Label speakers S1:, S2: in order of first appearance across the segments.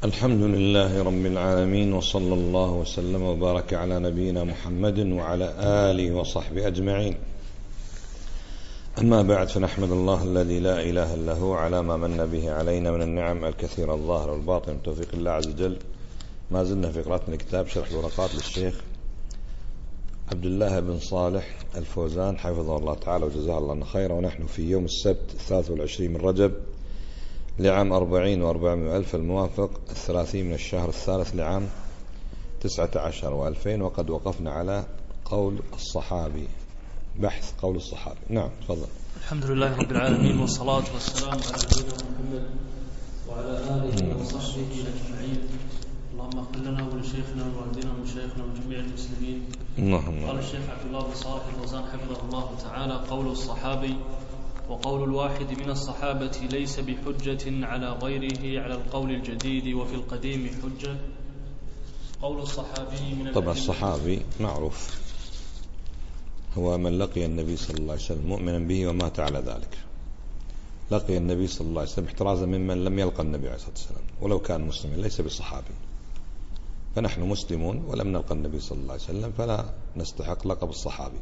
S1: الحمد لله رب العالمين، وصلى الله وسلم وبارك على نبينا محمد وعلى آله وصحبه أجمعين. أما بعد، فنحمد الله الذي لا إله إلا هو على ما من به علينا من النعم الكثيرة الظاهرة والباطنة بتوفيق الله عز وجل. ما زلنا في قراءة من كتاب شرح الورقات للشيخ عبد الله بن صالح الفوزان حفظه الله تعالى وجزاه الله خيرا، ونحن في يوم السبت 23 من رجب لعام 40 و400 ألف الموافق 30 من الشهر الثالث لعام 19 و2000، وقد وقفنا على قول الصحابي، بحث قول الصحابي. نعم، تفضل.
S2: الحمد لله رب العالمين، والصلاة والسلام على نبينا محمد وعلى آله وصحبه أجمعين. اللهم اغفر لنا ولشيخنا ووالدنا ومشايخنا وجميع المسلمين. قال الشيخ عبد الله بن صالح الفوزان حفظه الله تعالى: قول الصحابي: وقول الواحد من الصحابة ليس بحجة على غيره على القول الجديد وفي القديم حجة. قول الصحابي من
S1: طبعا الصحابي معروف هو من لقي النبي صلى الله عليه وسلم مؤمنا به ومات على ذلك. لقي النبي صلى الله عليه وسلم احترازا ممن لم يلقى النبي عليه الصلاة والسلام، ولو كان مسلما ليس بالصحابي. فنحن مسلمون ولم نلقى النبي صلى الله عليه وسلم، فلا نستحق لقب الصحابي.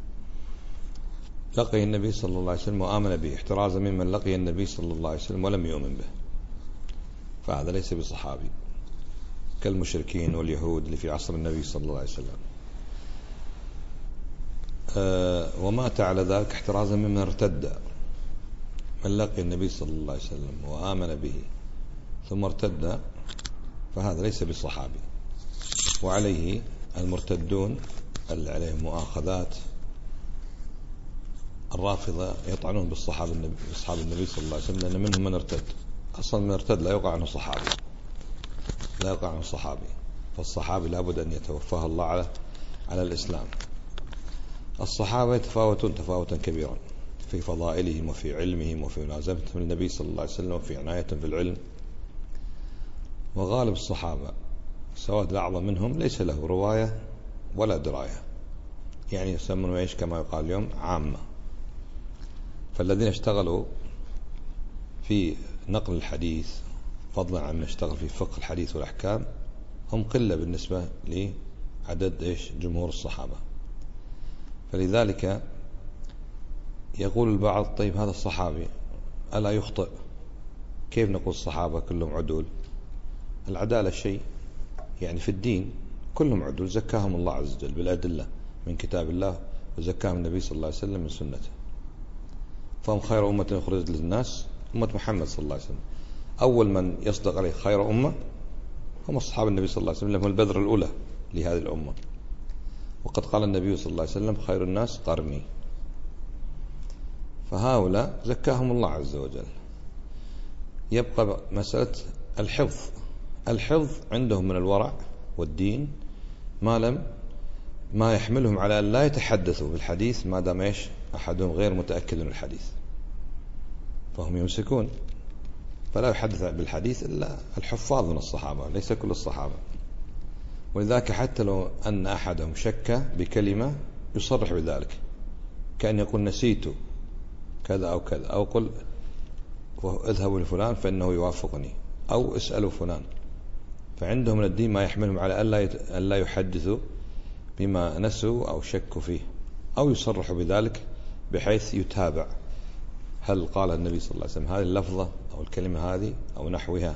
S1: لقي النبي صلى الله عليه وسلم وآمن به احترازا ممن لقي النبي صلى الله عليه وسلم ولم يؤمن به، فهذا ليس بصحابي، كالمشركين واليهود اللي في عصر النبي صلى الله عليه وسلم. ومات على ذلك احترازا ممن ارتد. من لقي النبي صلى الله عليه وسلم وآمن به ثم ارتد فهذا ليس بالصحابي. وعليه المرتدون اللي عليهم مؤاخذات، الرافضة يطعنون بأصحاب النبي صلى الله عليه وسلم، لأن منهم من ارتد. أصلا من ارتد لا يقع عنه صحابي، لا يقع عنه صحابي. فالصحابي لابد أن يتوفاه الله على الإسلام. الصحابة يتفاوتون تفاوتا كبيرا في فضائلهم وفي علمهم وفي ملازمتهم للنبي صلى الله عليه وسلم وفي عنايتهم في العلم. وغالب الصحابة سواء الأعظم منهم ليس له رواية ولا دراية، يعني يسمون ايش كما يقال اليوم عامة. فالذين اشتغلوا في نقل الحديث فضلا عن اشتغل في فقه الحديث والأحكام هم قلة بالنسبة لعدد جمهور الصحابة. فلذلك يقول البعض: طيب هذا الصحابي ألا يخطئ؟ كيف نقول الصحابة كلهم عدول؟ العدالة شيء يعني في الدين كلهم عدول، زكاهم الله عز وجل بالأدلة من كتاب الله، وزكاهم النبي صلى الله عليه وسلم من سنته. فهم خير أمة أخرجت للناس أمة محمد صلى الله عليه وسلم. أول من يصدق عليه خير أمة هم أصحاب النبي صلى الله عليه وسلم، هم البذرة الأولى لهذه الأمة. وقد قال النبي صلى الله عليه وسلم: خير الناس قرني. فهؤلاء زكاهم الله عز وجل. يبقى مسألة الحفظ عندهم من الورع والدين ما يحملهم على أن لا يتحدثوا بالحديث ما دام أحدهم غير متأكد من الحديث، فهم يمسكون فلا يحدث بالحديث إلا الحفاظ من الصحابة، ليس كل الصحابة. ولذلك حتى لو أن أحدهم شك بكلمة يصرح بذلك، كأن يقول: نسيت كذا أو كذا، أو قل اذهبوا لفلان فإنه يوافقني، أو اسألوا فلان. فعندهم من الدين ما يحملهم على أن لا يحدثوا بما نسوا أو شكوا فيه، أو يصرحوا بذلك بحيث يتابع هل قال النبي صلى الله عليه وسلم هذه اللفظة أو الكلمة هذه أو نحوها.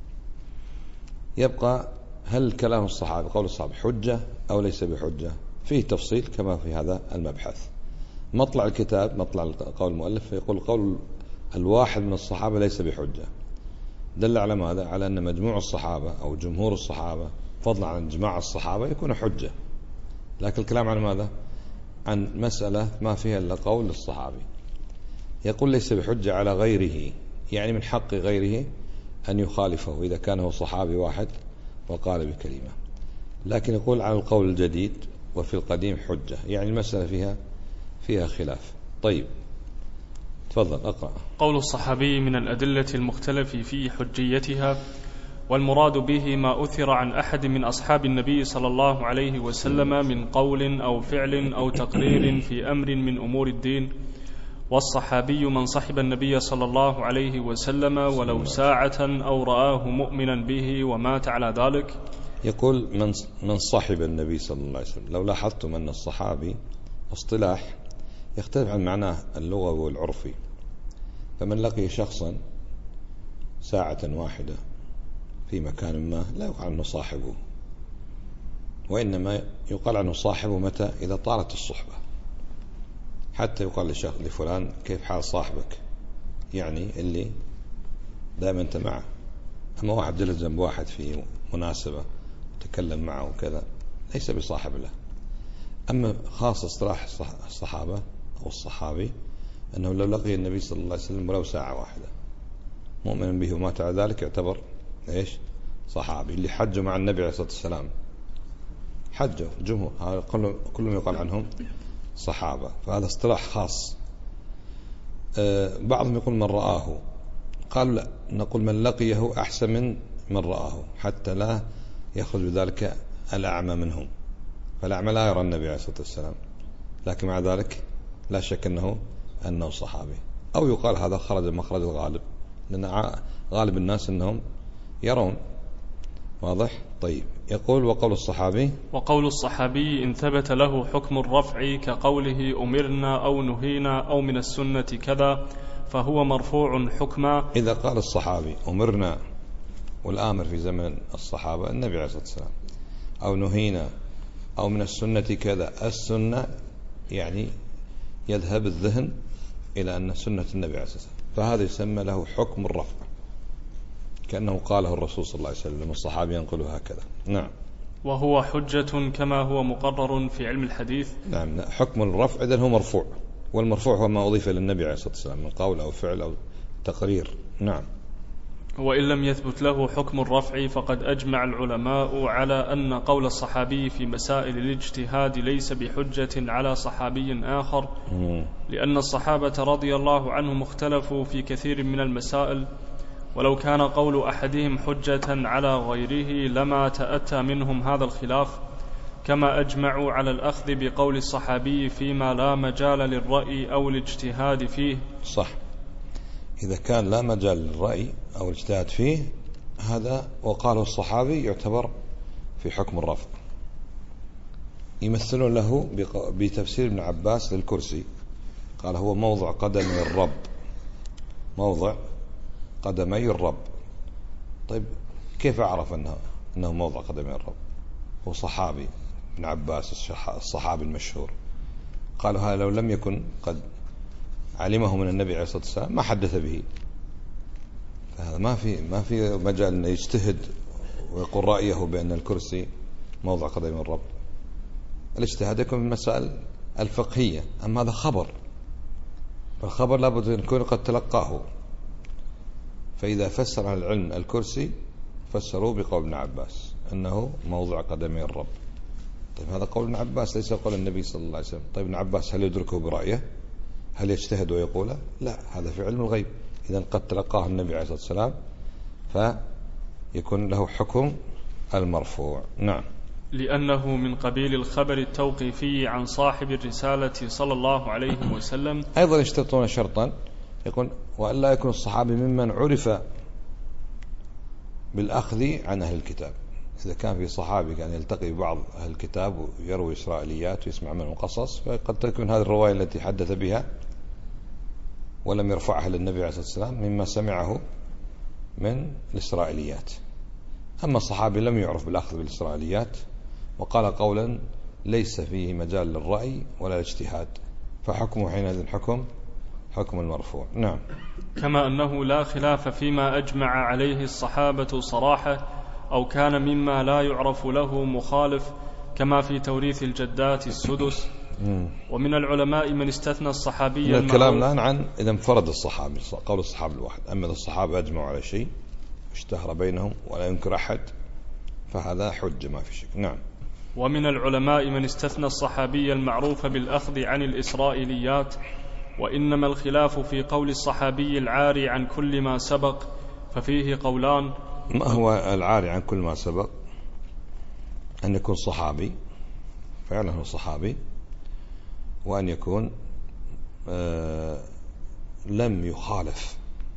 S1: يبقى هل كلام الصحابة قول الصحابة حجة أو ليس بحجة؟ فيه تفصيل كما في هذا المبحث. مطلع الكتاب، مطلع قول المؤلف، يقول: قول الواحد من الصحابة ليس بحجة. دل على ماذا؟ على أن مجموع الصحابة أو جمهور الصحابة فضلا عن إجماع الصحابة يكون حجة. لكن الكلام عن ماذا؟ عن مسألة ما فيها إلا قول الصحابي. يقول: ليس بحجة على غيره، يعني من حق غيره أن يخالفه إذا كان هو صحابي واحد وقال بكلمة. لكن يقول: على القول الجديد وفي القديم حجة، يعني المسألة فيها خلاف. طيب تفضل أقرأ.
S2: قول الصحابي من الأدلة المختلف في حجيتها، والمراد به ما أثر عن أحد من أصحاب النبي صلى الله عليه وسلم من قول أو فعل أو تقرير في أمر من أمور الدين، والصحابي من صحب النبي صلى الله عليه وسلم ولو ساعة أو رآه مؤمنا به ومات على ذلك.
S1: يقول من صحب النبي صلى الله عليه وسلم. لو لاحظتم أن الصحابي اصطلاح يختلف عن معناه اللغوي والعرفي، فمن لقي شخصا ساعة واحدة في مكان ما لا يقال عنه صاحبه، وإنما يقال عنه صاحبه متى؟ إذا طالت الصحبة. حتى يقال لفلان كيف حال صاحبك، يعني اللي دائما أنت معه. أما واحد جلس جنب واحد في مناسبة تكلم معه وكذا ليس بصاحب له. أما خاص اصطلاح الصحابة أو الصحابي أنه لو لقي النبي صلى الله عليه وسلم ولو ساعة واحدة مؤمن به ومات على ذلك يعتبر إيش؟ صحابي. اللي حجوا مع النبي عليه الصلاة والسلام حجوا جمهور كلهم يقال عنهم صحابة، فهذا اصطلاح خاص. بعضهم يقول من رآه، قال لا، نقول من لقيه أحسن من رآه، حتى لا يخرج بذلك الأعمى منهم. فالأعمى لا يرى النبي عليه الصلاة والسلام، لكن مع ذلك لا شك أنه صحابي. أو يقال هذا خرج مخرج الغالب، لأن غالب الناس أنهم يرون. واضح؟ طيب. يقول وقول الصحابي
S2: إن ثبت له حكم الرفع كقوله أمرنا أو نهينا أو من السنة كذا فهو مرفوع حكما.
S1: إذا قال الصحابي أمرنا، والآمر في زمن الصحابة النبي عليه الصلاة والسلام، أو نهينا أو من السنة كذا، السنة يعني يذهب الذهن إلى أن سنة النبي عليه الصلاة والسلام، فهذا يسمى له حكم الرفع، كأنه قاله الرسول صلى الله عليه وسلم، والصحابي ينقل هكذا. نعم.
S2: وهو حجة كما هو مقرر في علم الحديث.
S1: نعم، حكم الرفع إذن هو مرفوع، والمرفوع هو ما أضيف للنبي عليه الصلاة والسلام من قول أو فعل أو تقرير. نعم.
S2: وإن لم يثبت له حكم الرفع فقد أجمع العلماء على أن قول الصحابي في مسائل الاجتهاد ليس بحجة على صحابي آخر، لأن الصحابة رضي الله عنهم اختلفوا في كثير من المسائل، ولو كان قول أحدهم حجة على غيره لما تأتى منهم هذا الخلاف، كما أجمعوا على الأخذ بقول الصحابي فيما لا مجال للرأي أو الاجتهاد فيه.
S1: صح، إذا كان لا مجال للرأي أو الاجتهاد فيه هذا وقاله الصحابي يعتبر في حكم الرفع. يمثلون له بتفسير ابن عباس للكرسي، قال هو موضع قدمي الرب، موضع قدمي الرب. طيب كيف أعرف أنه موضع قدمي الرب؟ هو صحابي ابن عباس الصحابي المشهور، قالوا هذا لو لم يكن قد علمه من النبي عليه الصلاة والسلام ما حدث به. فهذا ما في مجال أن يجتهد ويقول رأيه بأن الكرسي موضع قدم الرب. الاجتهاد يكون في المسائل الفقهية، أما هذا خبر، فالخبر لابد أن يكون قد تلقاه. فإذا فسر أهل العلم الكرسي فسروا بقول ابن عباس أنه موضع قدمي الرب. طيب هذا قول ابن عباس ليس قول النبي صلى الله عليه وسلم. طيب ابن عباس هل يدركه برأيه؟ هل يجتهد ويقوله؟ لا، هذا في علم الغيب. إذن قد تلقاه النبي عليه الصلاة والسلام فيكون له حكم المرفوع. نعم.
S2: لأنه من قبيل الخبر التوقيفي عن صاحب الرسالة صلى الله عليه وسلم.
S1: أيضا يشترطون شرطا، يقول وأن لا يكون الصحابي ممن عرف بالأخذ عن أهل الكتاب. إذا كان في صحابي كان يلتقي ببعض أهل الكتاب ويروي إسرائيليات ويسمع منهم قصص، فقد تكون هذه الرواية التي حدث بها ولم يرفعها للنبي عليه الصلاة والسلام مما سمعه من الإسرائيليات. أما الصحابي لم يعرف بالأخذ بالإسرائيليات وقال قولا ليس فيه مجال للرأي ولا الاجتهاد، فحكمه حينئذ حكم المرفوع. نعم.
S2: كما أنه لا خلاف فيما أجمع عليه الصحابة صراحة أو كان مما لا يعرف له مخالف، كما في توريث الجدات السدس. ومن العلماء من استثنى الصحابي.
S1: الكلام الآن عن إذا انفرد الصحابي، قول الصحابي الواحد. أما إذا الصحابة أجمعوا على شيء اشتهر بينهم ولا ينكر أحد فهذا حجة ما في شك. نعم.
S2: ومن العلماء من استثنى الصحابي المعروف بالأخذ عن الإسرائيليات، وإنما الخلاف في قول الصحابي العاري عن كل ما سبق، ففيه قولان.
S1: ما هو العاري عن كل ما سبق؟ أن يكون صحابي فعلا هو صحابي، وأن يكون لم يخالف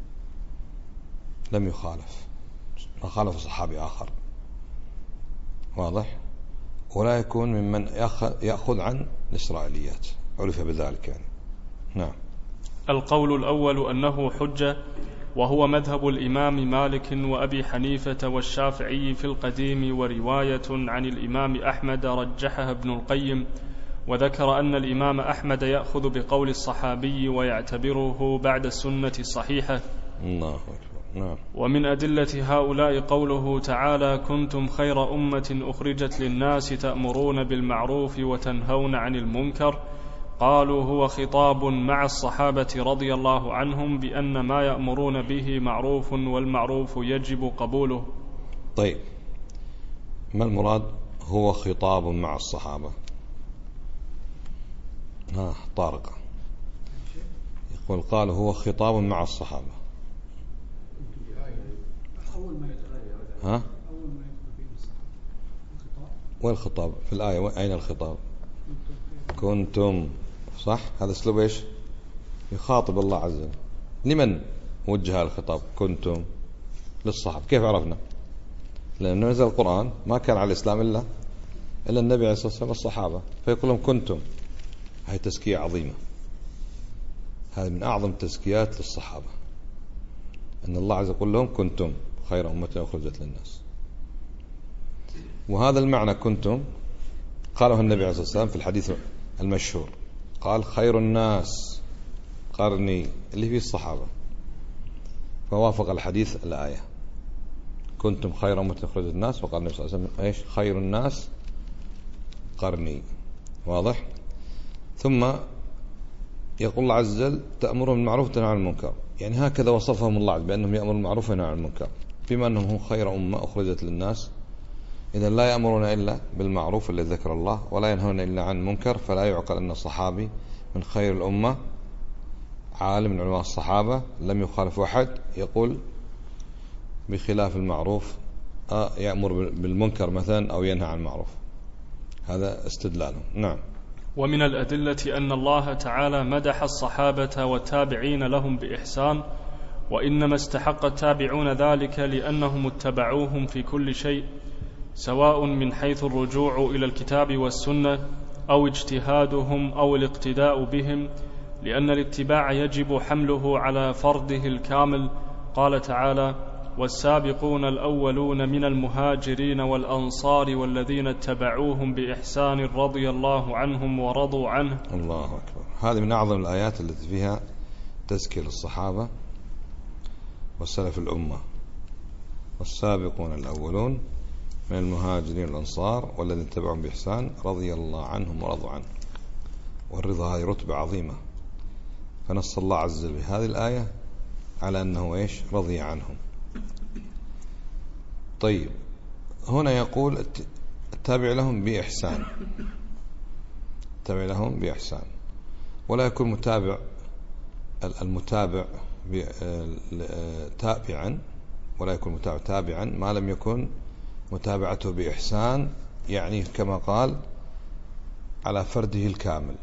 S1: ما خالف صحابي آخر، واضح؟ ولا يكون ممن يأخذ عن الإسرائيليات، عرف بذلك يعني. نعم.
S3: القول الأول أنه حجة، وهو مذهب الإمام مالك وأبي حنيفة والشافعي في القديم، ورواية عن الإمام أحمد رجحها ابن القيم، وذكر أن الإمام أحمد يأخذ بقول الصحابي ويعتبره بعد السنة الصحيحة.
S1: الله أكبر. نعم.
S3: ومن أدلة هؤلاء قوله تعالى: كنتم خير أمة أخرجت للناس تأمرون بالمعروف وتنهون عن المنكر. قالوا هو خطاب مع الصحابة رضي الله عنهم بأن ما يأمرون به معروف، والمعروف يجب قبوله.
S1: طيب، ما المراد هو خطاب مع الصحابة؟ طارق يقول قال هو خطاب مع الصحابة. وين الخطاب في الآية؟ أين الخطاب؟ كنتم، صح؟ هذا اسلوب ايش؟ يخاطب الله عز وجل. لمن وجه الخطاب؟ كنتم للصحابة. كيف عرفنا؟ لأنه نزل القرآن ما كان على الإسلام إلا النبي عليه الصلاة والسلام والصحابة، فيقول لهم كنتم. هاي تزكية عظيمة، هذه من أعظم التزكيات للصحابة، أن الله عز وجل يقول لهم كنتم خير أمة أخرجت للناس. وهذا المعنى كنتم قاله النبي عليه الصلاة والسلام في الحديث المشهور، قال خير الناس قرني، اللي فيه الصحابة، فوافق الحديث الآية كنتم خير أمة أخرجت للناس، وقال النبي صلى الله عليه وسلم ايش؟ خير الناس قرني. واضح؟ ثم يقول الله عز وجل تأمرون بالمعروف وتنهون عن المنكر، يعني هكذا وصفهم الله بأنهم يأمرون بالمعروف وينهون عن المنكر، بما أنهم هم خير أمة أخرجت للناس. إذا لا يأمرون إلا بالمعروف الذي ذكر الله، ولا ينهون إلا عن المنكر، فلا يعقل أن الصحابي من خير الأمة عالم من علماء الصحابة لم يخالف أحد يقول بخلاف المعروف يأمر بالمنكر مثلا أو ينهى عن المعروف. هذا استدلاله. نعم.
S3: ومن الأدلة أن الله تعالى مدح الصحابة والتابعين لهم بإحسان، وإنما استحق التابعون ذلك لأنهم اتبعوهم في كل شيء، سواء من حيث الرجوع إلى الكتاب والسنة أو اجتهادهم أو الاقتداء بهم، لأن الاتباع يجب حمله على فرضه الكامل. قال تعالى: والسابقون الأولون من المهاجرين والأنصار والذين اتبعوهم بإحسان رضي الله عنهم ورضوا عنه.
S1: الله أكبر. هذه من أعظم الآيات التي فيها تزكية للصحابة والسلف الأمة. والسابقون الأولون من المهاجرين والأنصار والذين اتبعوهم بإحسان رضي الله عنهم ورضوا عنه. والرضا هذه رتبة عظيمة، فنص الله عز وجل بهذه الآية على أنه إيش؟ رضي عنهم. طيب، هنا يقول التابع لهم بإحسان، التابع لهم بإحسان، ولا يكون المتابع تابعا، ولا يكون متابع تابعا ما لم يكن متابعته بإحسان، يعني كما قال على فرده الكامل.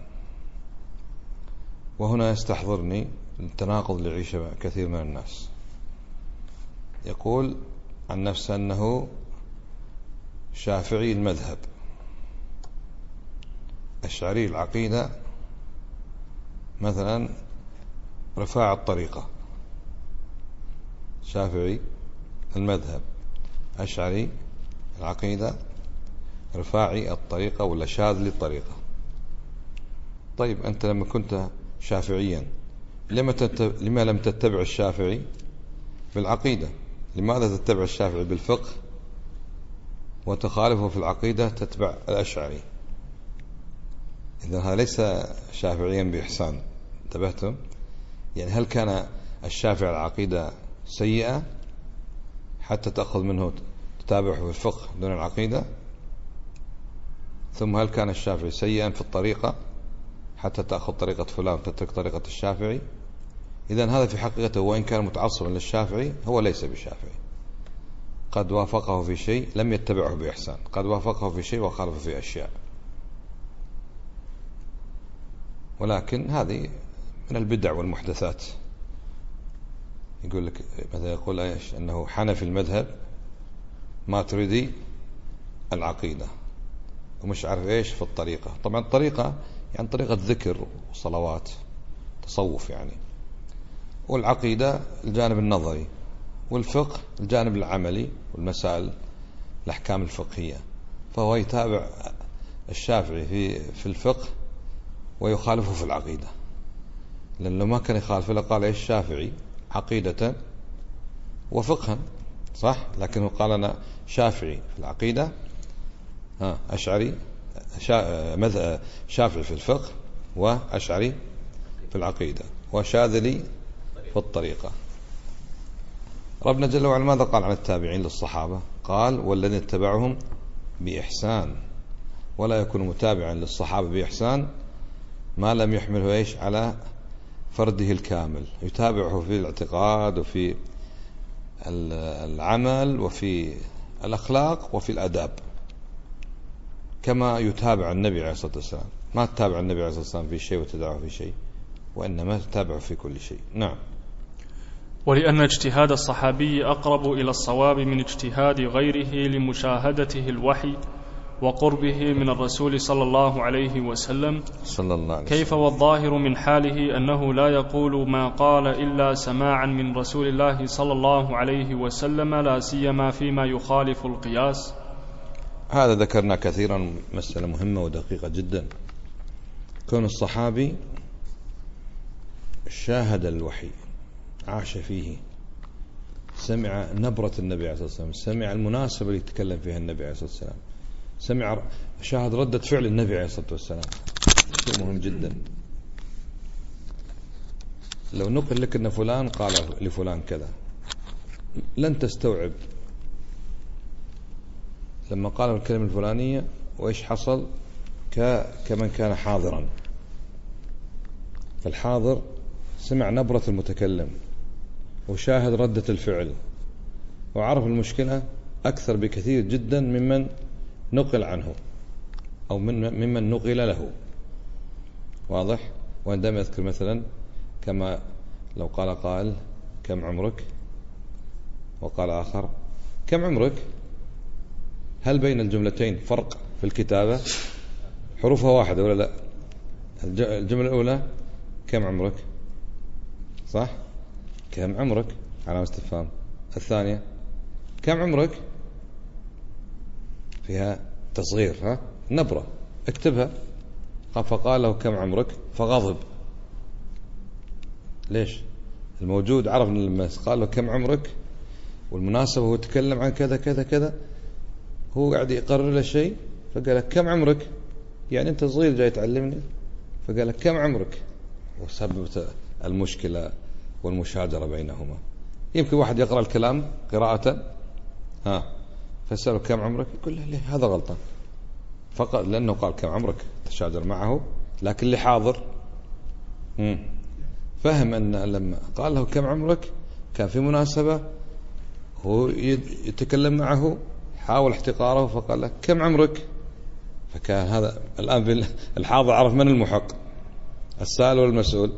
S1: وهنا يستحضرني التناقض اللي يعيشه كثير من الناس. يقول عن نفسه أنه شافعي المذهب، أشعري العقيدة، مثلا رفاع الطريقة. شافعي المذهب، أشعري العقيدة، رفاعي الطريقة، ولا شاذلي الطريقة. طيب، أنت لما كنت شافعيا لما لم تتبع الشافعي بالعقيدة؟ لماذا تتبع الشافعي بالفقه وتخالفه في العقيدة تتبع الأشعري؟ إذن هذا ليس شافعيا بإحسان. انتبهتم؟ يعني هل كان الشافعي العقيدة سيئة حتى تأخذ منه تتابعه في الفقه دون العقيدة؟ ثم هل كان الشافعي سيئا في الطريقة حتى تأخذ طريقة فلان وتترك طريقة الشافعي؟ إذن هذا في حقيقته وإن كان متعصبا للشافعي هو ليس بشافعي، قد وافقه في شيء لم يتبعه بإحسان، قد وافقه في شيء وخالف في أشياء. ولكن هذه من البدع والمحدثات يقول لك مثلا يقول ايش انه حنفي المذهب ماتريدي العقيدة ومش عارف ايش في الطريقة. طبعا الطريقة يعني طريقة ذكر وصلوات تصوف يعني، والعقيدة الجانب النظري، والفقه الجانب العملي والمسائل الأحكام الفقهية. فهو يتابع الشافعي في الفقه ويخالفه في العقيدة، لأنه ما كان يخالف إلا قال إيش الشافعي عقيدة وفقها صح، لكنه قال أنا شافعي في العقيدة أشعري شافعي في الفقه وأشعري في العقيدة وشاذلي في الطريقة. ربنا جل وعلا ماذا قال عن التابعين للصحابة؟ قال والذين اتبعهم بإحسان، ولا يكون متابعا للصحابة بإحسان ما لم يحمله إيش على فرده الكامل، يتابعه في الاعتقاد وفي العمل وفي الأخلاق وفي الأداب كما يتابع النبي عليه الصلاة والسلام. ما تتابع النبي عليه الصلاة والسلام في شيء وتدعه في شيء، وإنما تتابعه في كل شيء. نعم.
S3: ولأن اجتهاد الصحابي أقرب إلى الصواب من اجتهاد غيره لمشاهدته الوحي وقربه من الرسول صلى الله عليه وسلم. كيف والظاهر من حاله أنه لا يقول ما قال إلا سماعا من رسول الله صلى الله عليه وسلم، لا سيما فيما يخالف القياس.
S1: هذا ذكرنا كثيرا، مسألة مهمة ودقيقة جدا. كون الصحابي شاهد الوحي، عاش فيه، سمع نبرة النبي عليه الصلاة والسلام، سمع المناسبة اللي يتكلم فيها النبي عليه الصلاة والسلام، شاهد ردة فعل النبي عليه الصلاة والسلام، شيء مهم جدا. لو نقل لك أن فلان قال لفلان كذا لن تستوعب لما قال الكلمة الفلانية وإيش حصل كمن كان حاضرا. فالحاضر سمع نبرة المتكلم وشاهد ردة الفعل وعرف المشكلة أكثر بكثير جدا ممن نقل عنه أو ممن نقل له. واضح؟ وعندما يذكر مثلا كما لو قال قائل كم عمرك، وقال آخر كم عمرك، هل بين الجملتين فرق في الكتابة؟ حروفها واحدة ولا لا؟ الجملة الأولى كم عمرك، صح؟ كم عمرك علامة استفهام. الثانية كم عمرك، فيها تصغير، نبرة، اكتبها. فقال له كم عمرك فغضب. ليش؟ الموجود عرف لما قال له كم عمرك والمناسبة هو تكلم عن كذا كذا كذا، هو قاعد يقرر له شيء، فقال لك كم عمرك، يعني أنت صغير جاي تعلمني، فقال لك كم عمرك، وسببت المشكلة والمشاجرة بينهما. يمكن واحد يقرأ الكلام قراءة فسأله كم عمرك، يقول له ليه هذا غلطان، فقط لأنه قال كم عمرك تشاجر معه. لكن اللي حاضر فهم أن لما قال له كم عمرك كان في مناسبة هو يتكلم معه، حاول احتقاره فقال له كم عمرك، فكان هذا الآن الحاضر عرف من المحق، السائل والمسؤول.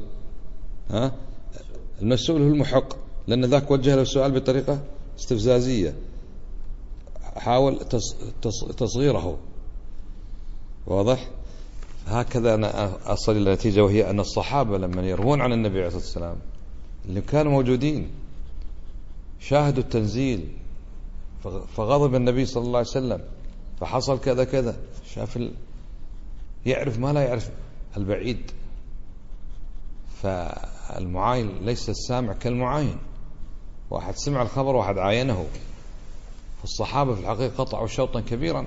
S1: المسؤول هو المحق، لأن ذاك وجه له السؤال بطريقة استفزازية، حاول تصغيره. واضح؟ هكذا أنا أصل إلى النتيجة، وهي أن الصحابة لما يروون عن النبي عليه الصلاة والسلام اللي كانوا موجودين شاهدوا التنزيل، فغضب النبي صلى الله عليه وسلم، فحصل كذا كذا، شاف يعرف ما لا يعرف البعيد. فالمعاين ليس السامع كالمعاين، واحد سمع الخبر واحد عاينه. فالصحابة في الحقيقة قطعوا شوطا كبيرا،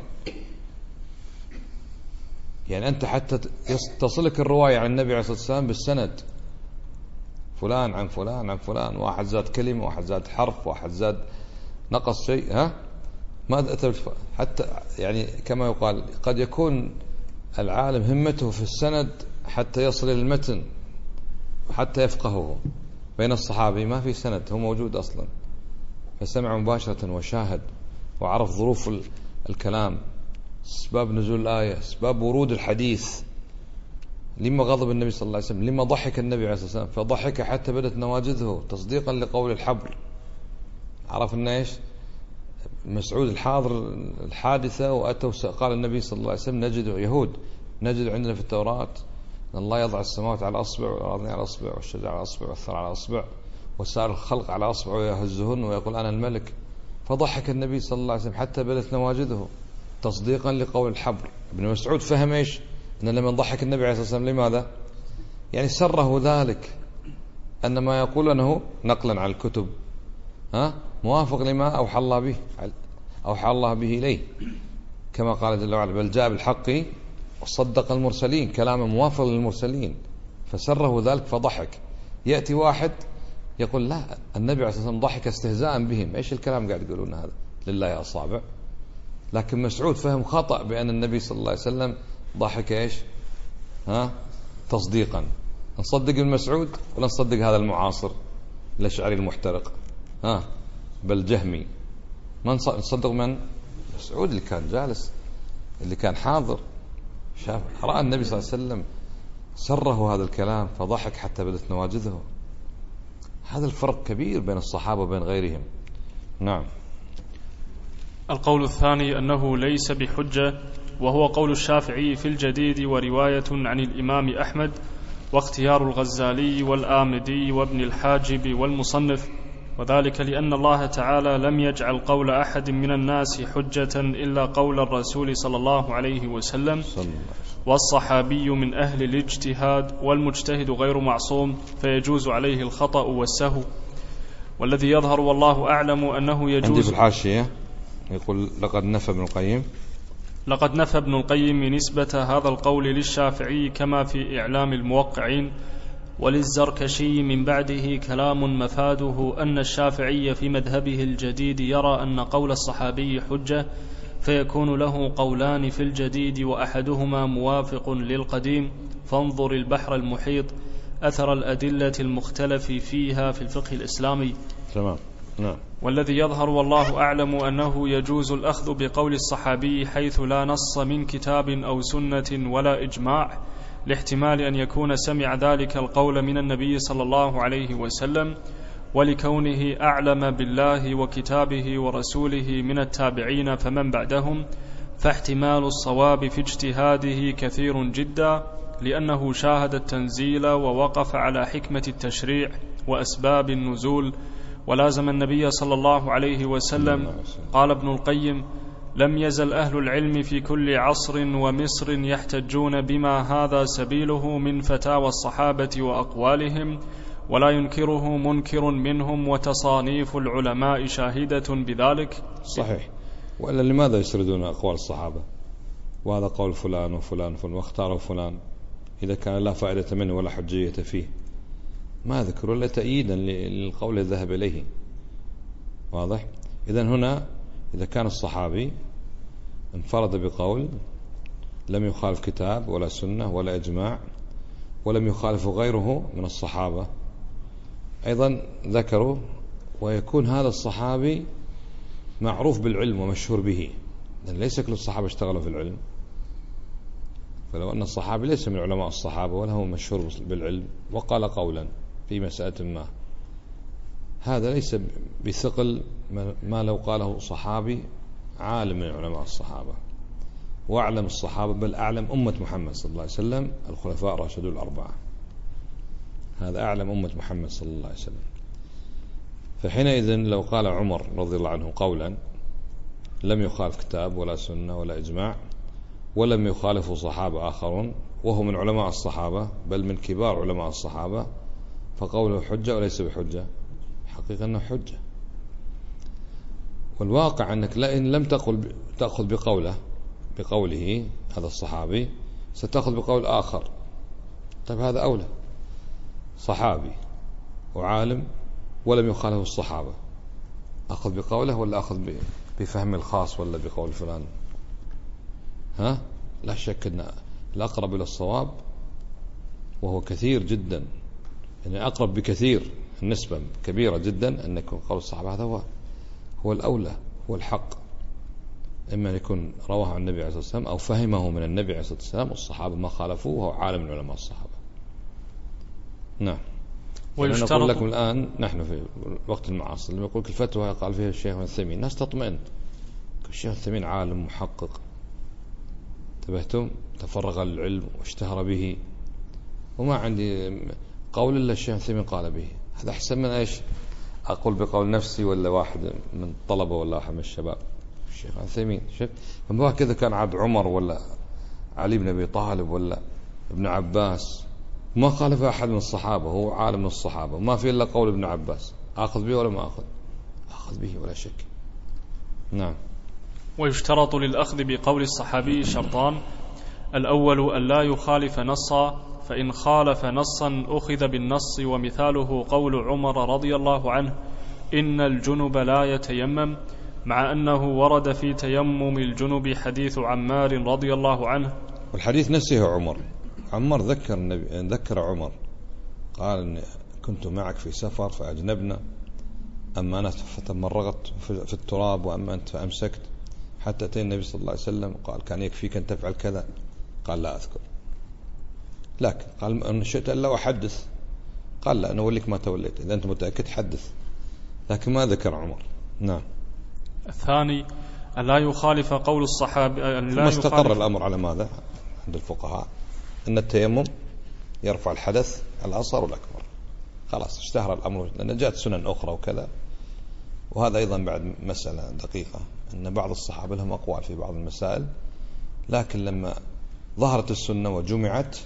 S1: يعني أنت حتى تصلك الرواية عن النبي عليه الصلاة والسلام بالسند، فلان عن فلان عن فلان، واحد زاد كلمة، واحد زاد حرف، واحد زاد نقص شيء، ما حتى يعني كما يقال قد يكون العالم همته في السند حتى يصل إلى المتن وحتى يفقهه. بين الصحابي ما في سند، هو موجود أصلا، فسمع مباشرة وشاهد وعرف ظروف الكلام، أسباب نزول الآية، أسباب ورود الحديث، لما غضب النبي صلى الله عليه وسلم، لما ضحك النبي عليه الصلاة والسلام، فضحك حتى بدت نواجذه تصديقا لقول الحبر. عرفنا إيش مسعود الحاضر الحادثة، وأتوا قال النبي صلى الله عليه وسلم نجد يهود، نجد عندنا في التوراة أن الله يضع السماوات على أصبع والأرض على أصبع والشجر على أصبع والثرى على أصبع وسائر الخلق على أصبع ويهزهن ويقول أنا الملك. فضحك النبي صلى الله عليه وسلم حتى بدت نواجذه تصديقا لقول الحبر. ابن مسعود فهم إيش؟ أن لما ضحك النبي عليه الصلاة والسلام لماذا؟ يعني سره ذلك أن ما يقول أنه نقلا عن الكتب موافق لما أوحى الله به إليه، كما قال جل وعلا بل جاء بالحق وصدق المرسلين، كلام موافق للمرسلين، فسره ذلك فضحك. يأتي واحد يقول لا النبي عليه الصلاة والسلام ضحك استهزاء بهم، إيش الكلام قاعد يقولون هذا لله أصابع. لكن مسعود فهم خطأ بأن النبي صلى الله عليه وسلم ضحك إيش تصديقا. نصدق المسعود ولا نصدق هذا المعاصر الأشعري المحترق بل جهمي؟ ما نصدق من؟ مسعود اللي كان جالس، اللي كان حاضر، شاف رأى النبي صلى الله عليه وسلم سره هذا الكلام فضحك حتى بدت نواجذه. هذا الفرق كبير بين الصحابة وبين غيرهم. نعم.
S3: القول الثاني أنه ليس بحجة، وهو قول الشافعي في الجديد ورواية عن الإمام أحمد واختيار الغزالي والآمدي وابن الحاجب والمصنف، وذلك لأن الله تعالى لم يجعل قول أحد من الناس حجة إلا قول الرسول صلى الله عليه وسلم، والصحابي من أهل الاجتهاد، والمجتهد غير معصوم فيجوز عليه الخطأ والسهو. والذي يظهر والله أعلم أنه يجوز.
S1: عندي في الحاشية يقول لقد
S3: نفى ابن القيم نسبة هذا القول للشافعي كما في إعلام الموقعين، وللزركشي من بعده كلام مفاده أن الشافعي في مذهبه الجديد يرى أن قول الصحابي حجة، فيكون له قولان في الجديد وأحدهما موافق للقديم، فانظر البحر المحيط أثر الأدلة المختلف فيها في الفقه الإسلامي.
S1: تمام. نعم.
S3: والذي يظهر والله أعلم أنه يجوز الأخذ بقول الصحابي حيث لا نص من كتاب أو سنة ولا إجماع، لاحتمال أن يكون سمع ذلك القول من النبي صلى الله عليه وسلم، ولكونه أعلم بالله وكتابه ورسوله من التابعين فمن بعدهم، فاحتمال الصواب في اجتهاده كثير جدا، لأنه شاهد التنزيل ووقف على حكمة التشريع وأسباب النزول ولازم النبي صلى الله عليه وسلم. قال ابن القيم: لم يزل أهل العلم في كل عصر ومصر يحتجون بما هذا سبيله من فتاوى الصحابة وأقوالهم، ولا ينكره منكر منهم، وتصانيف العلماء شاهدة بذلك.
S1: صحيح. وإلا لماذا يسردون أقوال الصحابة؟ وهذا قول فلان وفلان وفلان واختاره فلان، إذا كان لا فائدة منه ولا حجية فيه، ما ذكروا إلا تأييدا للقول الذهب إليه. واضح؟ إذن هنا إذا كان الصحابي انفرد بقول لم يخالف كتاب ولا سنة ولا إجماع، ولم يخالف غيره من الصحابة أيضا ذكروا، ويكون هذا الصحابي معروف بالعلم ومشهور به، لأن ليس كل الصحابة اشتغلوا في العلم. فلو أن الصحابي ليس من علماء الصحابة ولا هو مشهور بالعلم وقال قولا في مسألة ما، هذا ليس بثقل ما لو قاله صحابي عالم من علماء الصحابة وأعلم الصحابة، بل أعلم أمة محمد صلى الله عليه وسلم الخلفاء الراشدون الأربعة، هذا أعلم أمة محمد صلى الله عليه وسلم. فحينئذ لو قال عمر رضي الله عنه قولا لم يخالف كتاب ولا سنة ولا إجماع، ولم يخالف صحابة آخرون وهو من علماء الصحابة بل من كبار علماء الصحابة، فقوله حجة وليس بحجة؟ حقيقة أنه حجة. والواقع أنك لئن لم تأخذ بقوله هذا الصحابي ستأخذ بقول آخر. طيب هذا أولى، صحابي وعالم ولم يخالف الصحابة، أخذ بقوله ولا أخذ بفهم الخاص ولا بقول فلان؟ لا شك أن الأقرب إلى الصواب، وهو كثير جدا، يعني أقرب بكثير، النسبة كبيرة جدا أن يكون قول الصحابة هذا هو الأولى، هو الحق. إما أن يكون رواه عن النبي عليه الصلاة والسلام أو فهمه من النبي عليه الصلاة والسلام والصحابة ما خالفوه وهو عالم من علماء الصحابة. نعم. يعني نقول لكم الآن نحن في وقت المعاصر لما يقول الفتوى قال فيها الشيخ ابن عثيمين الناس تطمئن، الشيخ ابن عثيمين عالم محقق، انتبهتم، تفرغ للعلم واشتهر به، وما عندي قول إلا الشيخ ابن عثيمين قال به. هذا أحسن من إيش أقول بقول نفسي ولا واحد من طلبة ولا واحد من الشباب. الشيخ ابن عثيمين شوف من كذا كان عبد عمر ولا علي بن أبي طالب ولا ابن عباس ما خالف أحد من الصحابة، هو عالم من الصحابة ما في إلا قول ابن عباس، أخذ به ولا ما أخذ به ولا شك. نعم.
S3: ويشترط للأخذ بقول الصحابي شرطان: الأول أن لا يخالف نصا، فإن خالف نصا أخذ بالنص، ومثاله قول عمر رضي الله عنه: إن الجنب لا يتيمم، مع أنه ورد في تيمم الجنب حديث عمار رضي الله عنه.
S1: والحديث نسيه عمر ذكر عمر قال إن كنت معك في سفر فأجنبنا، أما أنا فتمرغت في التراب وأما أنت فأمسكت، حتى أتينا النبي صلى الله عليه وسلم قال كان يكفيك أن تفعل كذا، قال لا أذكر، لكن قال أن شئت ألا أحدث، قال لا أنا أوليك ما توليت، إذا أنت متأكد حدث، لكن ما ذكر عمر. نعم.
S3: الثاني أن لا يخالف قول الصحابي،
S1: ما استقر الأمر على ماذا عند الفقهاء؟ أن التيمم يرفع الحدث الأصغر والأكبر، خلاص اشتهر الأمر، لأن جاءت سنن أخرى وكذا. وهذا أيضا بعد مسألة دقيقة، أن بعض الصحابة لهم أقوال في بعض المسائل، لكن لما ظهرت السنة وجمعت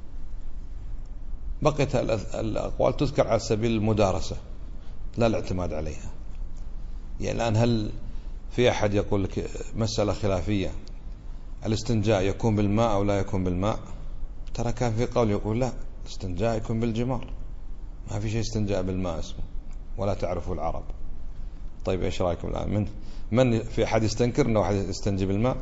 S1: بقيت الأقوال تذكر على سبيل المدارسة لا الاعتماد عليها. يعني الآن هل في أحد يقول لك مسألة خلافية الاستنجاء يكون بالماء أو لا يكون بالماء؟ ترى كان في قول يقول لا الاستنجاء يكون بالجمار، ما في شيء استنجاء بالماء اسمه ولا تعرفه العرب. طيب إيش رأيكم الآن؟ من في أحد يستنكر أنه أحد يستنجي بالماء؟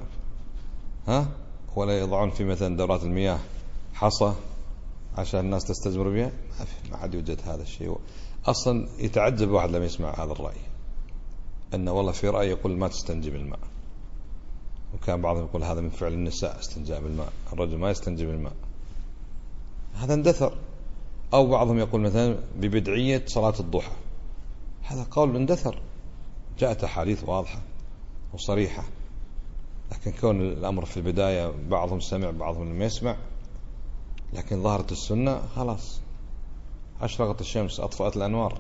S1: ولا يضعون في مثلا دورات المياه حصى عشان الناس تستجمر بها؟ ما حد يوجد هذا الشيء. أصلا يتعجب واحد لما يسمع هذا الرأي، أن والله في رأي يقول ما تستنجي بالماء، وكان بعضهم يقول هذا من فعل النساء استنجاء بالماء، الرجل ما يستنجي بالماء، هذا اندثر. أو بعضهم يقول مثلا ببدعية صلاة الضحى، هذا قول اندثر، جاءت أحاديث واضحة وصريحة، لكن كون الأمر في البداية بعضهم سمع بعضهم لم يسمع، لكن ظهرت السنة خلاص أشرقت الشمس أطفأت الأنوار.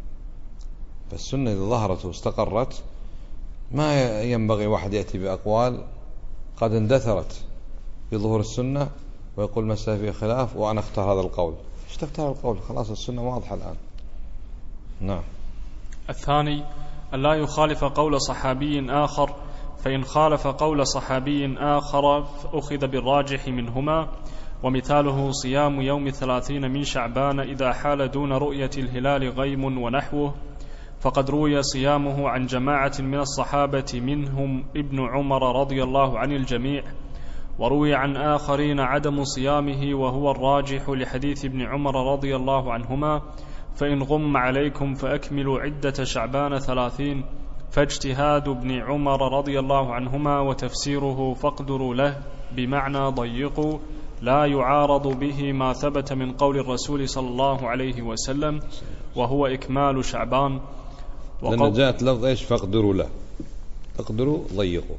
S1: فالسنة إذا ظهرت واستقرت ما ينبغي واحد يأتي بأقوال قد اندثرت في ظهور السنة ويقول مسألة فيها خلاف وأنا اختار هذا القول. ايش تختار القول؟ خلاص السنة واضحة الآن. نعم.
S3: الثاني أن لا يخالف قول صحابي آخر، فإن خالف قول صحابي آخر أخذ بالراجح منهما، ومثاله صيام يوم 30 من شعبان إذا حال دون رؤية الهلال غيم ونحوه، فقد روي صيامه عن جماعة من الصحابة منهم ابن عمر رضي الله عن الجميع، وروي عن آخرين عدم صيامه وهو الراجح لحديث ابن عمر رضي الله عنهما: فإن غم عليكم فأكملوا عدة شعبان 30. فاجتهاد ابن عمر رضي الله عنهما وتفسيره فاقدروا له بمعنى ضيقوا، لا يعارض به ما ثبت من قول الرسول صلى الله عليه وسلم وهو إكمال شعبان.
S1: لأن جاءت لفظ إيش؟ فاقدروا له، اقدروا ضيقوا.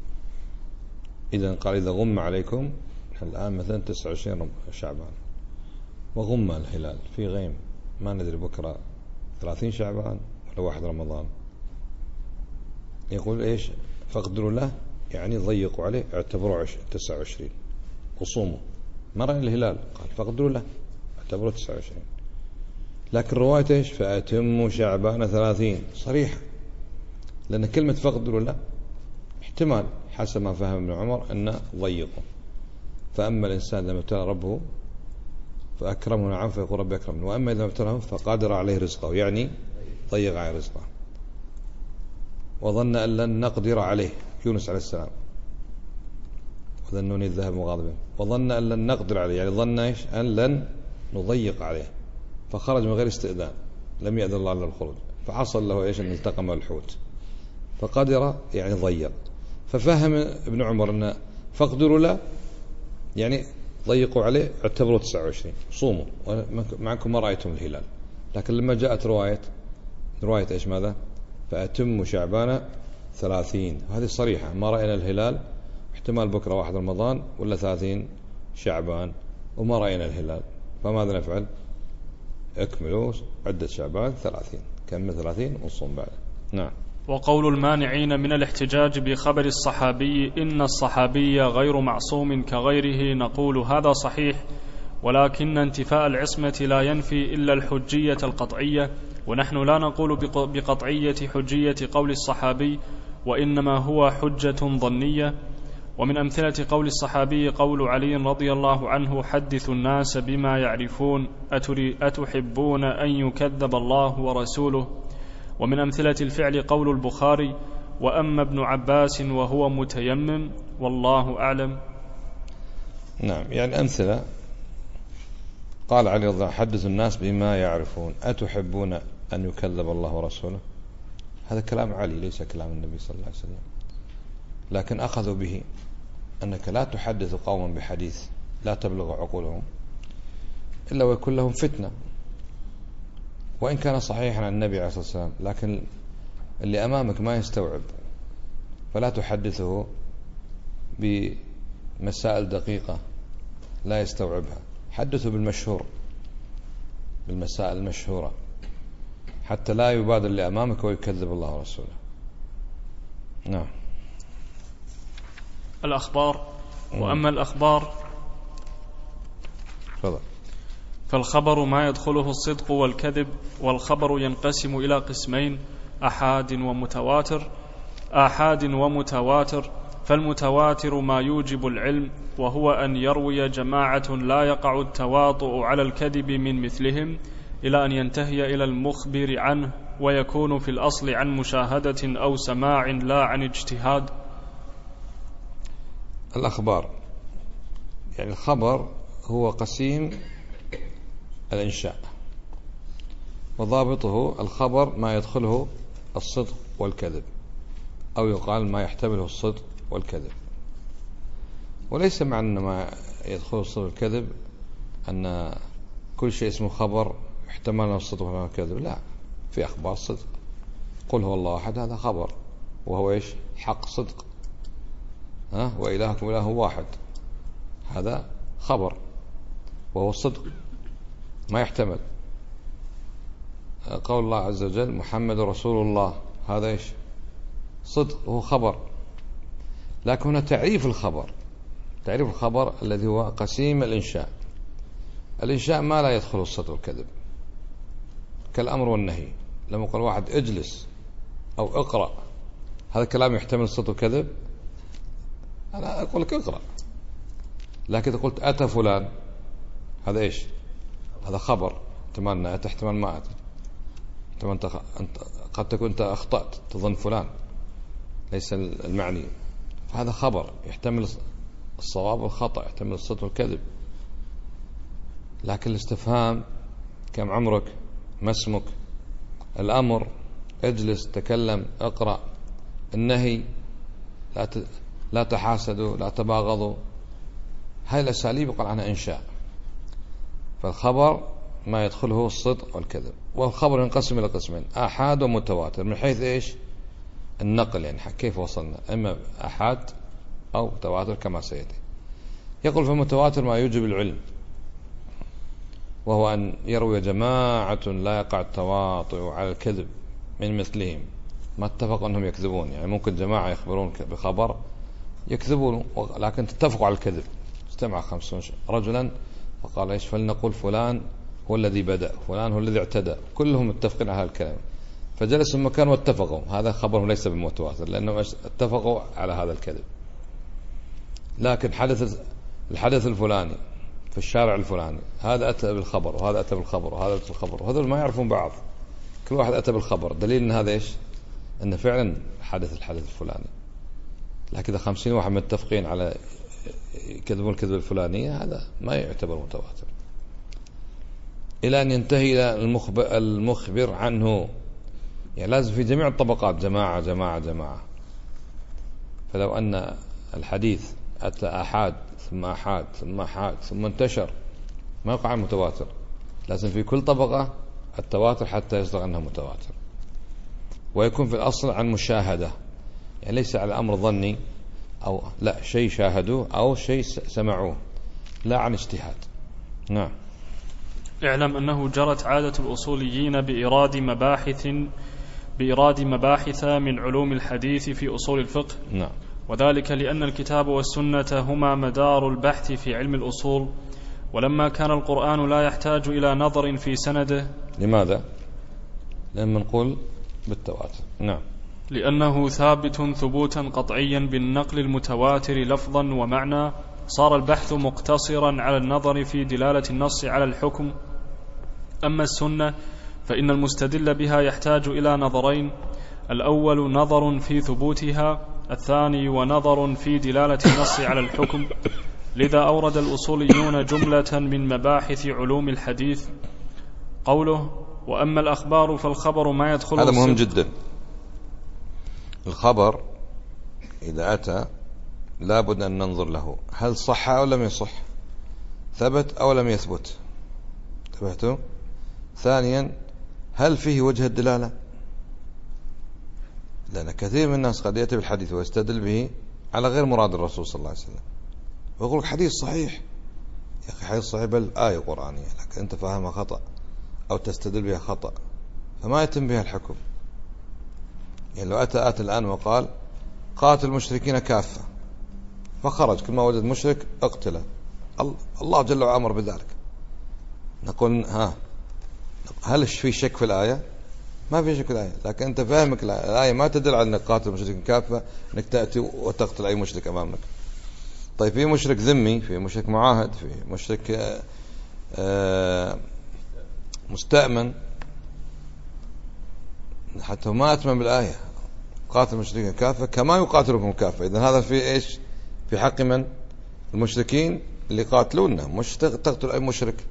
S1: إذا قال إذا غم عليكم، الآن مثلا 29 شعبان وغم الهلال في غيم، ما ندري بكرة 30 شعبان ولا 1 رمضان، يقول إيش؟ فاقدروا له يعني ضيقوا عليه، اعتبروا 29 وصوموا، ما رأي الهلال قال فاقدروا له اعتبروا 29. لكن رواية إيش؟ فأتموا شعبان 30 صريحة، لأن كلمة فاقدروا له احتمال حسب ما فهم ابن عمر أن ضيقوا. فأما الإنسان لما ابتلى ربه فأكرمه نعم فيقول ربي أكرمني، وأما إذا ابتلاه فقادر عليه رزقه يعني ضيق عليه رزقه. وظن أن لن نقدر عليه يونس عليه السلام، وظنوني الذهب مغاضبا، وظن أن لن نقدر عليه يعني ظن إيش؟ أن لن نضيق عليه، فخرج من غير استئذان، لم يأذن الله له الخروج، فحصل له إيش؟ أن التقم الحوت، فقدر يعني ضيق. ففهم ابن عمر أن فاقدروا له يعني ضيقوا عليه، اعتبروا 29 صوموا معكم ما رأيتم الهلال. لكن لما جاءت رواية إيش ماذا؟ فأتموا شعبان 30، هذه صريحة، ما رأينا الهلال، احتمال بكرة 1 رمضان ولا 30 شعبان وما رأينا الهلال، فماذا نفعل؟ اكملوا عدة شعبان 30، كمل 30 ونصوم بعد. نعم.
S3: وقول المانعين من الاحتجاج بخبر الصحابي إن الصحابي غير معصوم كغيره، نقول هذا صحيح، ولكن انتفاء العصمة لا ينفي إلا الحجية القطعية، ونحن لا نقول بقطعية حجية قول الصحابي، وإنما هو حجة ظنية. ومن أمثلة قول الصحابي قول علي رضي الله عنه حدثوا الناس بما يعرفون أتحبون أن يكذب الله ورسوله. ومن أمثلة الفعل قول البخاري وأما ابن عباس وهو متيمم والله أعلم.
S1: نعم، يعني أمثلة قال علي رضي الله عنه حدثوا الناس بما يعرفون أتحبون أن يكذب الله ورسوله، هذا كلام علي ليس كلام النبي صلى الله عليه وسلم، لكن أخذوا به أنك لا تحدث قوما بحديث لا تبلغ عقولهم إلا ويكون لهم فتنة، وإن كان صحيحا عن النبي عليه الصلاة والسلام، لكن اللي أمامك ما يستوعب، فلا تحدثه بمسائل دقيقة لا يستوعبها، حدثه بالمشهور، بالمسائل المشهورة، حتى لا يبادر اللي أمامك ويكذب الله ورسوله. نعم.
S3: الأخبار. وأما الأخبار فالخبر ما يدخله الصدق والكذب، والخبر ينقسم إلى قسمين: آحاد ومتواتر. فالمتواتر ما يوجب العلم، وهو أن يروي جماعة لا يقع التواطؤ على الكذب من مثلهم إلى أن ينتهي إلى المخبر عنه، ويكون في الأصل عن مشاهدة أو سماع لا عن اجتهاد.
S1: الأخبار يعني الخبر هو قسيم الإنشاء، وضابطه الخبر ما يدخله الصدق والكذب، أو يقال ما يحتمله الصدق والكذب. وليس معنى ما يدخله الصدق والكذب أن كل شيء اسمه خبر يحتمل الصدق والكذب، لا، في أخبار صدق. قل هو الله أحد، هذا خبر، وهو إيش؟ حق صدق. وإلهكم إله واحد، هذا خبر وهو الصدق ما يحتمل. قول الله عز وجل محمد رسول الله، هذا إيش؟ صدق وهو خبر. لكن هنا تعريف الخبر الذي هو قسيم الإنشاء. الإنشاء ما لا يدخل الصدق والكذب، كالأمر والنهي. لما قال واحد اجلس أو اقرأ، هذا كلام يحتمل الصدق والكذب؟ أنا أقول لك اقرأ. لكن إذا قلت أتى فلان، هذا إيش؟ هذا خبر، احتمال أتى احتمال ما أتى، أنت قد تكون أنت أخطأت تظن فلان ليس المعني، هذا خبر يحتمل الصواب والخطأ، يحتمل الصدق والكذب. لكن الاستفهام كم عمرك، ما اسمك، الأمر اجلس تكلم اقرأ، النهي لا تحاسدوا لا تباغضوا، هاي الأساليب يقال عنها إنشاء. فالخبر ما يدخله الصدق والكذب. والخبر ينقسم إلى قسمين: آحاد ومتواتر، من حيث إيش؟ النقل، يعني كيف وصلنا، إما آحاد أو تواتر كما سيأتي. يقول فالمتواتر ما يوجب العلم، وهو أن يروي جماعة لا يقع التواطؤ على الكذب من مثلهم، ما اتفقوا أنهم يكذبون. يعني ممكن جماعة يخبرون بخبر يكذبون، لكن تتفقوا على الكذب. استمع 50 رجلا فقال إيش؟ فلنقول فلان هو الذي بدأ، فلان هو الذي اعتدى، كلهم متفقين على هذا الكلام، فجلسوا المكان واتفقوا. هذا خبر ليس بالمتواتر، لأنهم اتفقوا على هذا الكذب. لكن الحدث الفلاني في الشارع الفلاني، هذا أتى بالخبر وهذا أتى بالخبر وهذا أتى بالخبر، وهذول ما يعرفون بعض، كل واحد أتى بالخبر، دليل أن هذا إيش؟ أن فعلا الحدث الفلاني. لكن إذا 50 واحد متفقين على يكذبون الكذبة الفلانية، هذا ما يعتبر متواتر، إلى أن ينتهي إلى المخبر عنه. يعني لازم في جميع الطبقات جماعة جماعة جماعة. فلو أن الحديث أتى أحاد ثم أحاد ثم أحاد ثم انتشر ما يقع متواتر، لازم في كل طبقة التواتر حتى يصدق أنه متواتر، ويكون في الأصل عن مشاهدة، يعني ليس على أمر ظني أو لا شيء شاهدوه أو شيء سمعوه، لا عن اجتهاد. نعم.
S3: اعلم أنه جرت عادة الأصوليين بإيراد مباحث من علوم الحديث في أصول الفقه.
S1: نعم.
S3: وذلك لأن الكتاب والسنة هما مدار البحث في علم الأصول، ولما كان القرآن لا يحتاج إلى نظر في سنده.
S1: لماذا؟ لأن نقول بالتواتر. نعم.
S3: لأنه ثابت ثبوتا قطعيا بالنقل المتواتر لفظا ومعنى، صار البحث مقتصرا على النظر في دلالة النص على الحكم. أما السنة فإن المستدل بها يحتاج إلى نظرين: الأول نظر في ثبوتها، الثاني ونظر في دلالة النص على الحكم. لذا أورد الأصوليون جملة من مباحث علوم الحديث. قوله: وأما الأخبار فالخبر ما يدخل.
S1: هذا مهم جدا. الخبر إذا أتى لابد أن ننظر له، هل صح أو لم يصح، ثبت أو لم يثبت. انتبهتوا؟ ثانيا هل فيه وجه الدلالة، لأن كثير من الناس قد يأتي بالحديث ويستدل به على غير مراد الرسول صلى الله عليه وسلم، ويقول لك حديث صحيح. يا أخي حديث صحيح بل آية قرآنية، لكن أنت فاهمها خطأ أو تستدل بها خطأ، فما يتم بها الحكم. يعني لو أتى الآن وقال قاتل المشركين كافة، فخرج كل ما وجد مشرك اقتله، الله جل وعلا أمر بذلك، نقول هل في شك في الآية؟ ما في شك في الآية، لكن أنت فاهمك الآية ما تدل على أنك قاتل المشركين كافة، أنك تأتي وتقتل أي مشرك أمامك. طيب في مشرك ذمي، في مشرك معاهد، في مشرك مستأمن، حتى ما أتمم بالآية قاتل المشركين كافة كما يقاتلكم كافة. إذن هذا في إيش؟ في حق من؟ المشركين اللي قاتلونا، مش تقتل أي مشرك.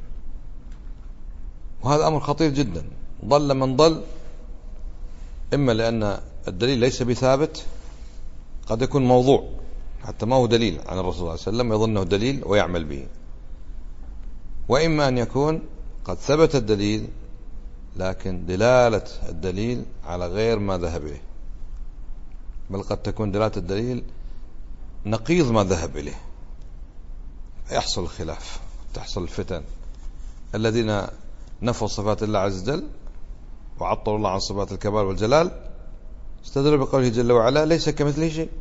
S1: وهذا أمر خطير جدا. ضل من ضل، إما لأن الدليل ليس بثابت، قد يكون موضوع حتى ما هو دليل عن الرسول صلى الله عليه وسلم يظنه دليل ويعمل به، وإما أن يكون قد ثبت الدليل لكن دلالة الدليل على غير ما ذهب إليه، بل قد تكون دلالة الدليل نقيض ما ذهب إليه، يحصل الخلاف، تحصل الفتن. الذين نفوا صفات الله عز وجل وعطلوا الله عن صفات الكمال والجلال استدلوا بقوله جل وعلا ليس كمثله شيء.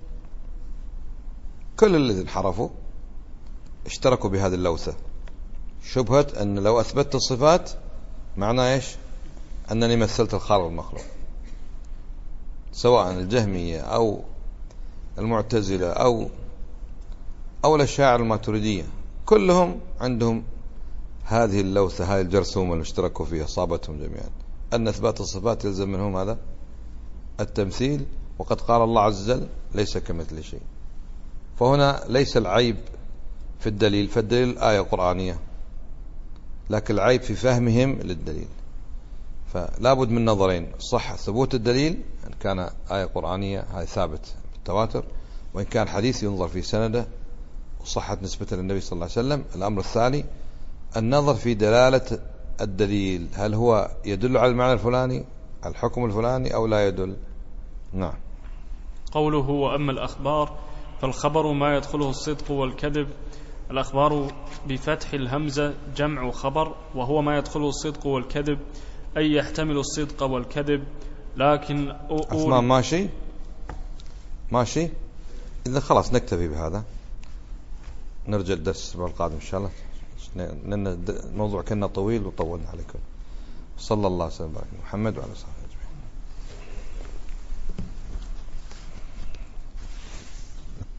S1: كل الذين انحرفوا اشتركوا بهذه اللوثة، شبهة أن لو أثبتت الصفات معناه إيش؟ أنني مثلت الخالق والمخلوق، سواء الجهمية أو المعتزلة أو الأشاعرة الماتريدية، كلهم عندهم هذه اللوثة، هذه الجرثومة اللي اشتركوا فيها صابتهم جميعا، أن إثبات الصفات يلزم منهم هذا التمثيل، وقد قال الله عز وجل ليس كمثل شيء. فهنا ليس العيب في الدليل، فالدليل آية قرآنية، لكن العيب في فهمهم للدليل. فلا بد من نظرين: صح ثبوت الدليل إن كان آية قرآنية هذا ثابت بالتواتر، وإن كان حديث ينظر في سنده وصحت نسبته للنبي صلى الله عليه وسلم. الأمر الثاني النظر في دلالة الدليل، هل هو يدل على المعنى الفلاني، الحكم الفلاني، أو لا يدل. نعم.
S3: قوله وأما الأخبار فالخبر ما يدخله الصدق والكذب. الأخبار بفتح الهمزة جمع خبر، وهو ما يدخله الصدق والكذب، أي يحتمل الصدق والكذب. لكن
S1: عثمان ماشي إذا خلاص نكتفي بهذا، نرجع الدرس القادم إن شاء الله، لأن الموضوع كان طويل وطولنا عليكم. صلى الله عليه وسلم محمد وعلى آله.